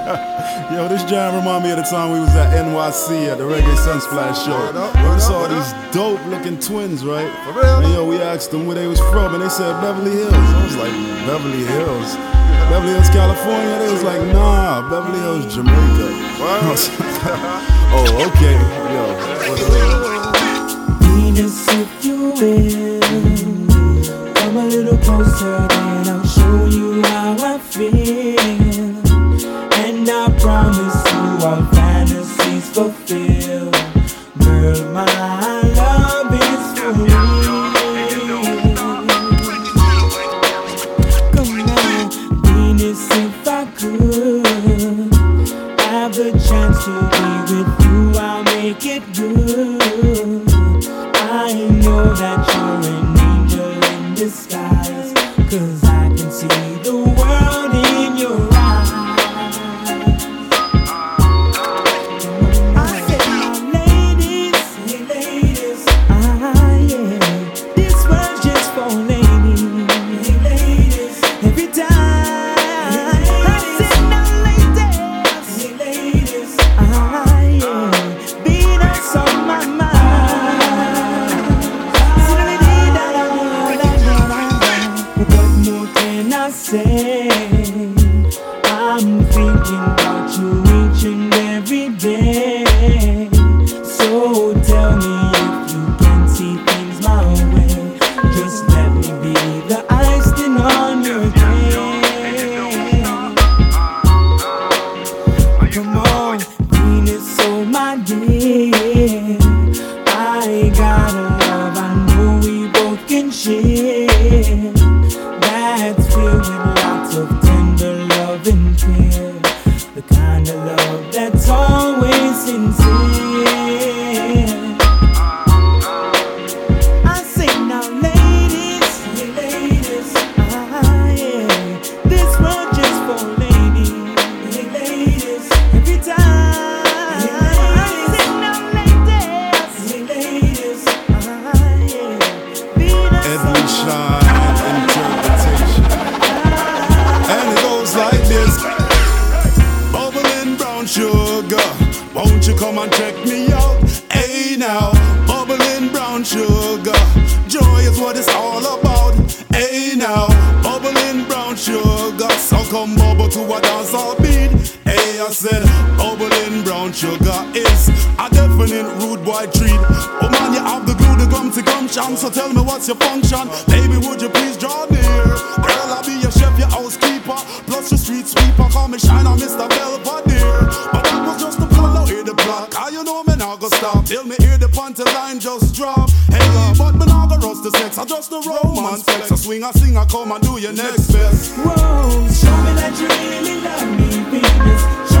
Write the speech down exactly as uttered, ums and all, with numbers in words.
Yo, this jam remind me of the time we was at N Y C at the Reggae Sunsplash show. We saw these dope looking twins, right? For real? And yo, we asked them where they was from, and they said Beverly Hills. I was like, Beverly Hills? Beverly Hills, California? They was like, nah, Beverly Hills, Jamaica. Oh, okay. Yo, what's up? Venus, if you will, come a little closer, then I'll show you how I feel. And I promise you all fantasies fulfill. Girl, my love is for real. Come on, Venus, if I could have the chance to be with you, I'll make it good. I know that you're an angel in disguise, 'cause I can see the world in your eyes. I said, now ladies, hey ladies, ah yeah, this was just for ladies, hey ladies, every time. I said, now ladies, hey ladies, ah yeah, Venus on my mind. What more can I say? I'm thinking about you each and every day. So tell me if you can see things my way. Just let me be the icing on your cake. Come on, Venus, oh my dear, I got a love I know we both can share. That's filled with lots of tender love and care, the kind of love that's always sincere. I say now ladies, hey ladies, ah yeah, this world just for ladies, hey ladies, every time. I say now ladies, hey ladies, ah yeah, Venus Edwin Shine interpretation. And it goes like this. Bubbling brown sugar, won't you come and check me out? Hey now, bubbling brown sugar, joy is what it's all about. Hey now, bubbling brown sugar, so come bubble to a dancehall beat. Hey, I said, bubbling brown sugar is a definite rude boy treat. Oh man, you have the glue, the gum to come chance, so tell me what's your function. Baby, would you please draw near? Girl, I'll be your chef, your housekeeper, plus your street sweeper. Call me Shine on Mister Belvedere. But that was just the plan, now hear the block. How you know me now go stop till me hear the punter line just drop. Hey, but me now go rust the sex, I just the romance flex. I swing, I sing, I come and do your next best. Whoa, show me that you really love me, Venus.